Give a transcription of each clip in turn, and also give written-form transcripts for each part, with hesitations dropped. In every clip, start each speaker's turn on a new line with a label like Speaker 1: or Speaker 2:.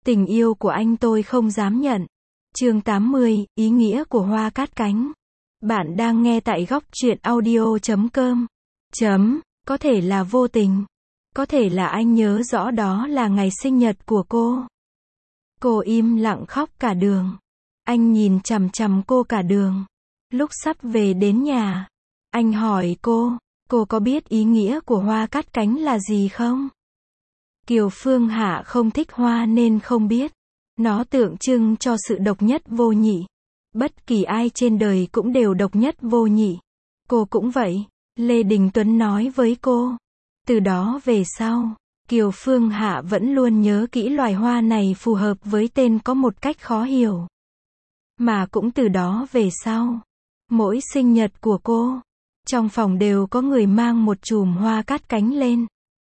Speaker 1: Tình yêu của anh tôi không dám nhận. Chương 80, ý nghĩa của hoa cát cánh. Bạn đang nghe tại góc truyện audio.com. Có thể là vô tình. Có thể là anh nhớ rõ đó là ngày sinh nhật của cô. Cô im lặng khóc cả đường. Anh nhìn chằm chằm cô cả đường. Lúc sắp về đến nhà, anh hỏi cô có biết ý nghĩa của hoa cát cánh là gì không? Kiều Phương Hạ không thích hoa nên không biết. Nó tượng trưng cho sự độc nhất vô nhị. Bất kỳ ai trên đời cũng đều độc nhất vô nhị. Cô cũng vậy, Lê Đình Tuấn nói với cô. Từ đó về sau, Kiều Phương Hạ vẫn luôn nhớ kỹ loài hoa này phù hợp với tên có một cách khó hiểu. Mà cũng từ đó về sau, mỗi sinh nhật của cô, trong phòng đều có người mang một chùm hoa cát cánh lên.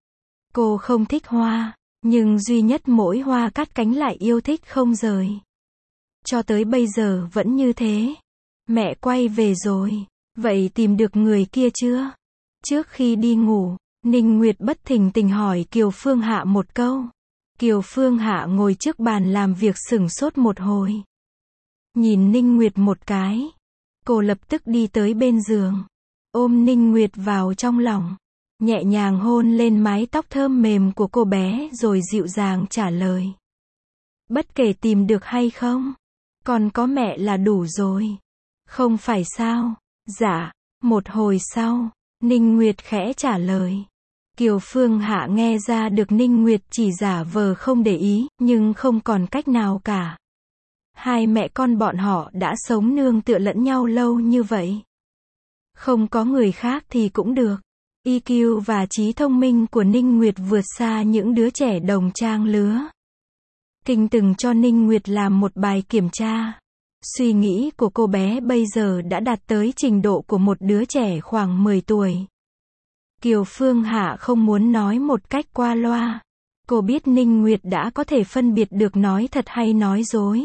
Speaker 1: Cô không thích hoa, nhưng duy nhất mỗi hoa cát cánh lại yêu thích không rời. Cho tới bây giờ vẫn như thế. Mẹ quay về rồi, vậy tìm được người kia chưa? Trước khi đi ngủ, Ninh Nguyệt bất thình lình hỏi Kiều Phương Hạ một câu. Kiều Phương Hạ ngồi trước bàn làm việc sửng sốt một hồi. Nhìn Ninh Nguyệt một cái. Cô lập tức đi tới bên giường. Ôm Ninh Nguyệt vào trong lòng. Nhẹ nhàng hôn lên mái tóc thơm mềm của cô bé rồi dịu dàng trả lời. Bất kể tìm được hay không, còn có mẹ là đủ rồi. Không phải sao? Dạ. Một hồi sau, Ninh Nguyệt khẽ trả lời. Kiều Phương Hạ nghe ra được Ninh Nguyệt chỉ giả vờ không để ý, nhưng không còn cách nào cả. Hai mẹ con bọn họ đã sống nương tựa lẫn nhau lâu như vậy. Không có người khác thì cũng được. EQ và trí thông minh của Ninh Nguyệt vượt xa những đứa trẻ đồng trang lứa. Kinh từng cho Ninh Nguyệt làm một bài kiểm tra. Suy nghĩ của cô bé bây giờ đã đạt tới trình độ của một đứa trẻ khoảng 10 tuổi. Kiều Phương Hạ không muốn nói một cách qua loa. Cô biết Ninh Nguyệt đã có thể phân biệt được nói thật hay nói dối.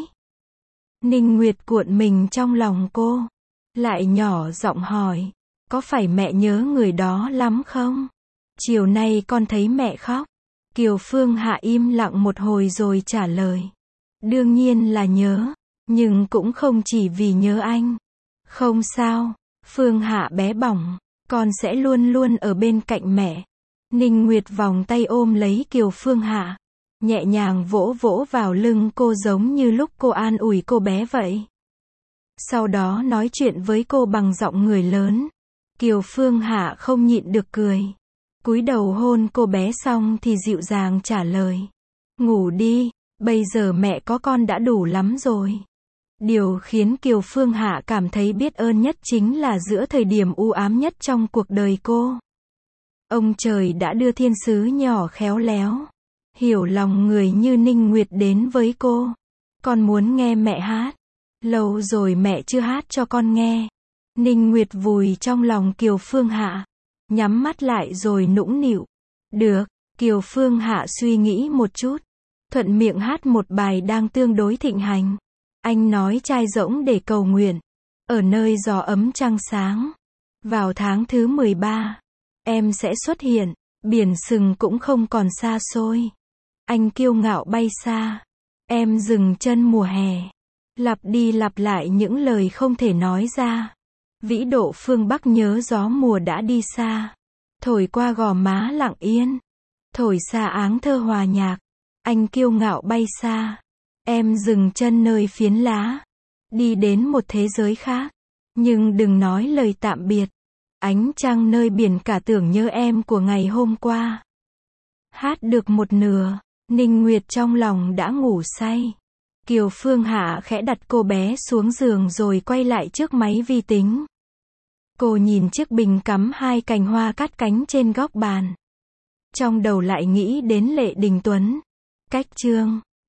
Speaker 1: Ninh Nguyệt cuộn mình trong lòng cô. Lại nhỏ giọng hỏi. Có phải mẹ nhớ người đó lắm không? Chiều nay con thấy mẹ khóc. Kiều Phương Hạ im lặng một hồi rồi trả lời. Đương nhiên là nhớ. Nhưng cũng không chỉ vì nhớ anh. Không sao. Phương Hạ bé bỏng. Con sẽ luôn luôn ở bên cạnh mẹ. Ninh Nguyệt vòng tay ôm lấy Kiều Phương Hạ. Nhẹ nhàng vỗ vỗ vào lưng cô giống như lúc cô an ủi cô bé vậy. Sau đó nói chuyện với cô bằng giọng người lớn. Kiều Phương Hạ không nhịn được cười. Cúi đầu hôn cô bé xong thì dịu dàng trả lời. Ngủ đi, bây giờ mẹ có con đã đủ lắm rồi. Điều khiến Kiều Phương Hạ cảm thấy biết ơn nhất chính là giữa thời điểm u ám nhất trong cuộc đời cô. Ông trời đã đưa thiên sứ nhỏ khéo léo, hiểu lòng người như Ninh Nguyệt đến với cô. Con muốn nghe mẹ hát. Lâu rồi mẹ chưa hát cho con nghe. Ninh Nguyệt vùi trong lòng Kiều Phương Hạ. Nhắm mắt lại rồi nũng nịu. Được, Kiều Phương Hạ suy nghĩ một chút. Thuận miệng hát một bài đang tương đối thịnh hành. Anh nói trai rỗng để cầu nguyện. Ở nơi gió ấm trăng sáng. Vào tháng thứ 13. Em sẽ xuất hiện. Biển sừng cũng không còn xa xôi. Anh kiêu ngạo bay xa. Em dừng chân mùa hè. Lặp đi lặp lại những lời không thể nói ra. Vĩ độ phương Bắc nhớ gió mùa đã đi xa. Thổi qua gò má lặng yên. Thổi xa áng thơ hòa nhạc. Anh kiêu ngạo bay xa. Em dừng chân nơi phiến lá. Đi đến một thế giới khác. Nhưng đừng nói lời tạm biệt. Ánh trăng nơi biển cả tưởng nhớ em của ngày hôm qua. Hát được một nửa. Ninh Nguyệt trong lòng đã ngủ say. Kiều Phương Hạ khẽ đặt cô bé xuống giường rồi quay lại trước máy vi tính. Cô nhìn chiếc bình cắm hai cành hoa cát cánh trên góc bàn. Trong đầu lại nghĩ đến Lê Đình Tuấn. Cách chương